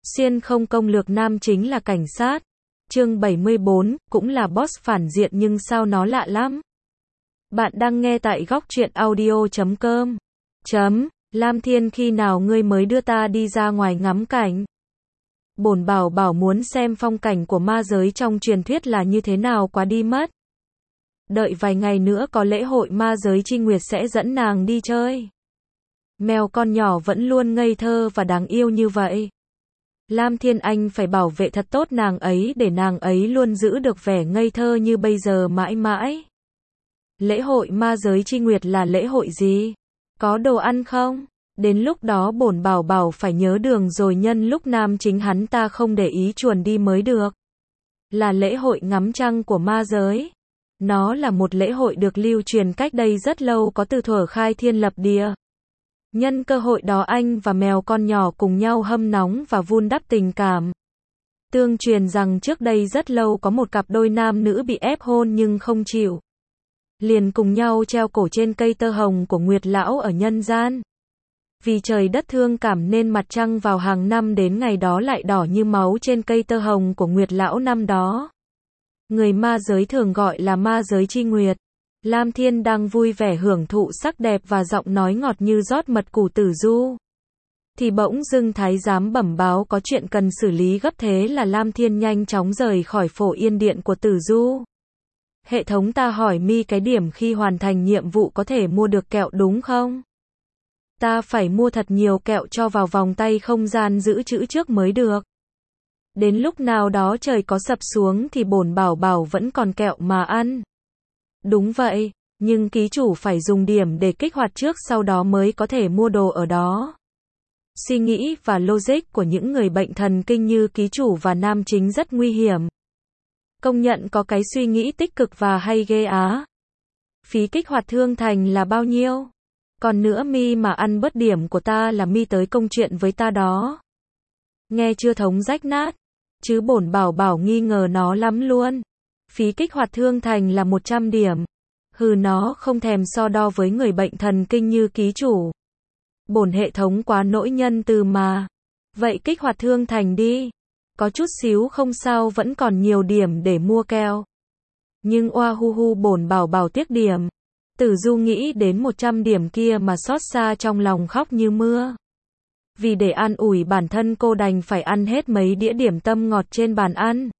Xuyên không công lược nam chính là cảnh sát. Chương 74, cũng là boss phản diện nhưng sao nó lạ lắm. Bạn đang nghe tại góc truyện audio.com. Lam Thiên, khi nào ngươi mới đưa ta đi ra ngoài ngắm cảnh? Bổn bảo bảo muốn xem phong cảnh của ma giới trong truyền thuyết là như thế nào quá đi mất. Đợi vài ngày nữa có lễ hội ma giới chi nguyệt sẽ dẫn nàng đi chơi. Mèo con nhỏ vẫn luôn ngây thơ và đáng yêu như vậy. Lam Thiên, anh phải bảo vệ thật tốt nàng ấy để nàng ấy luôn giữ được vẻ ngây thơ như bây giờ mãi mãi. Lễ hội ma giới chi nguyệt là lễ hội gì? Có đồ ăn không? Đến lúc đó bổn bảo bảo phải nhớ đường rồi nhân lúc nam chính hắn ta không để ý chuồn đi mới được. Là lễ hội ngắm trăng của ma giới. Nó là một lễ hội được lưu truyền cách đây rất lâu, có từ thuở khai thiên lập địa. Nhân cơ hội đó anh và mèo con nhỏ cùng nhau hâm nóng và vun đắp tình cảm. Tương truyền rằng trước đây rất lâu có một cặp đôi nam nữ bị ép hôn nhưng không chịu. Liền cùng nhau treo cổ trên cây tơ hồng của Nguyệt Lão ở nhân gian. Vì trời đất thương cảm nên mặt trăng vào hàng năm đến ngày đó lại đỏ như máu trên cây tơ hồng của Nguyệt Lão năm đó. Người ma giới thường gọi là ma giới chi nguyệt. Lam Thiên đang vui vẻ hưởng thụ sắc đẹp và giọng nói ngọt như rót mật củ Tử Du. Thì bỗng dưng thái giám bẩm báo có chuyện cần xử lý gấp, thế là Lam Thiên nhanh chóng rời khỏi Phổ Yên Điện của Tử Du. Hệ thống ta hỏi mi cái điểm khi hoàn thành nhiệm vụ có thể mua được kẹo đúng không? Ta phải mua thật nhiều kẹo cho vào vòng tay không gian giữ trữ trước mới được. Đến lúc nào đó trời có sập xuống thì bổn bảo bảo vẫn còn kẹo mà ăn. Đúng vậy, nhưng ký chủ phải dùng điểm để kích hoạt trước sau đó mới có thể mua đồ ở đó. Suy nghĩ và logic của những người bệnh thần kinh như ký chủ và nam chính rất nguy hiểm. Công nhận có cái suy nghĩ tích cực và hay ghê á. Phí kích hoạt thương thành là bao nhiêu? Còn nữa mi mà ăn bớt điểm của ta là mi tới công chuyện với ta đó. Nghe chưa thống rách nát? Chứ bổn bảo bảo nghi ngờ nó lắm luôn. Phí kích hoạt thương thành là 100 điểm. Hừ, nó không thèm so đo với người bệnh thần kinh như ký chủ. Bổn hệ thống quá nỗi nhân từ mà. Vậy kích hoạt thương thành đi. Có chút xíu không sao, vẫn còn nhiều điểm để mua keo. Nhưng oa hu hu, bổn bảo bảo tiếc điểm. Tử Du nghĩ đến 100 điểm kia mà xót xa trong lòng khóc như mưa. Vì để an ủi bản thân cô đành phải ăn hết mấy đĩa điểm tâm ngọt trên bàn ăn.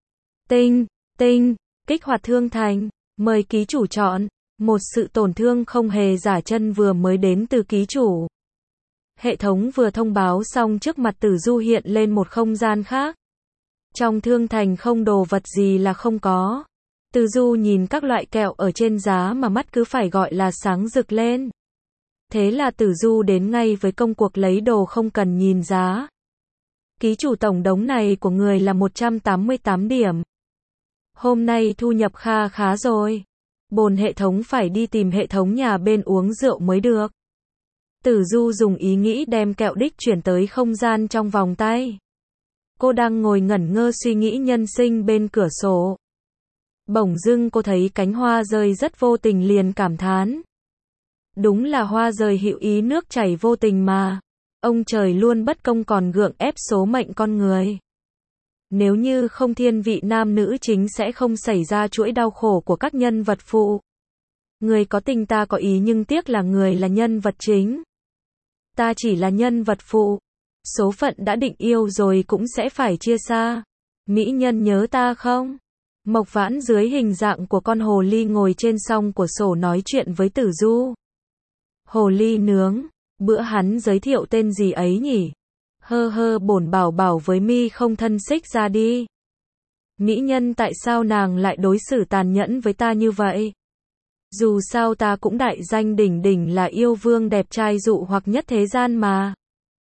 Tinh, kích hoạt thương thành, mời ký chủ chọn. Một sự tổn thương không hề giả chân vừa mới đến từ ký chủ. Hệ thống vừa thông báo xong, trước mặt Tử Du hiện lên một không gian khác. Trong thương thành không đồ vật gì là không có. Tử Du nhìn các loại kẹo ở trên giá mà mắt cứ phải gọi là sáng rực lên. Thế là Tử Du đến ngay với công cuộc lấy đồ không cần nhìn giá. Ký chủ, tổng đống này của người là 188 điểm. Hôm nay thu nhập kha khá rồi. Bồn hệ thống phải đi tìm hệ thống nhà bên uống rượu mới được. Tử Du dùng ý nghĩ đem kẹo đích chuyển tới không gian trong vòng tay. Cô đang ngồi ngẩn ngơ suy nghĩ nhân sinh bên cửa sổ. Bỗng dưng cô thấy cánh hoa rơi rất vô tình, liền cảm thán. Đúng là hoa rơi hữu ý nước chảy vô tình mà. Ông trời luôn bất công còn gượng ép số mệnh con người. Nếu như không thiên vị nam nữ chính sẽ không xảy ra chuỗi đau khổ của các nhân vật phụ. Người có tình ta có ý nhưng tiếc là người là nhân vật chính. Ta chỉ là nhân vật phụ. Số phận đã định yêu rồi cũng sẽ phải chia xa. Mỹ nhân nhớ ta không? Mộc Vãn dưới hình dạng của con hồ ly ngồi trên song của sổ nói chuyện với Tử Du. Hồ ly nướng, bữa hắn giới thiệu tên gì ấy nhỉ? Bổn bảo bảo với mi không thân xích ra đi. Mỹ nhân, tại sao nàng lại đối xử tàn nhẫn với ta như vậy? Dù sao ta cũng đại danh đỉnh đỉnh là yêu vương đẹp trai dụ hoặc nhất thế gian mà.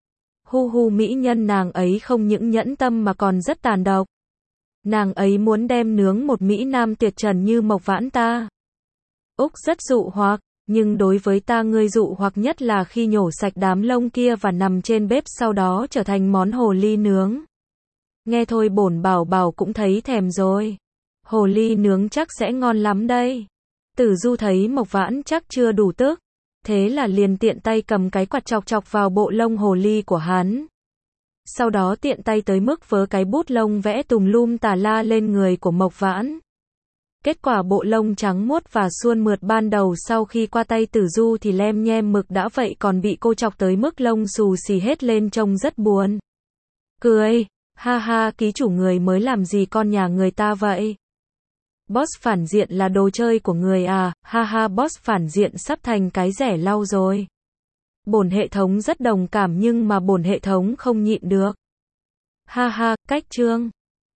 Mỹ nhân, nàng ấy không những nhẫn tâm mà còn rất tàn độc. Nàng ấy muốn đem nướng một mỹ nam tuyệt trần như Mộc Vãn ta. Úc rất dụ hoặc, nhưng đối với ta ngươi dụ hoặc nhất là khi nhổ sạch đám lông kia và nằm trên bếp sau đó trở thành món hồ ly nướng. Nghe thôi bổn bảo bảo cũng thấy thèm rồi. Hồ ly nướng chắc sẽ ngon lắm đây. Tử Du thấy Mộc Vãn chắc chưa đủ tức. Thế là liền tiện tay cầm cái quạt chọc chọc vào bộ lông hồ ly của hắn. Sau đó tiện tay tới mức vớ cái bút lông vẽ tùm lum tà la lên người của Mộc Vãn. Kết quả bộ lông trắng muốt và suôn mượt ban đầu sau khi qua tay Tử Du thì lem nhem mực đã vậy còn bị cô chọc tới mức lông xù xì hết lên trông rất buồn. Cười, ha ha, ký chủ người mới làm gì con nhà người ta vậy? Boss phản diện là đồ chơi của người à, ha ha, boss phản diện sắp thành cái rẻ lau rồi. Bổn hệ thống rất đồng cảm nhưng mà bổn hệ thống không nhịn được. Ha ha, cách chương.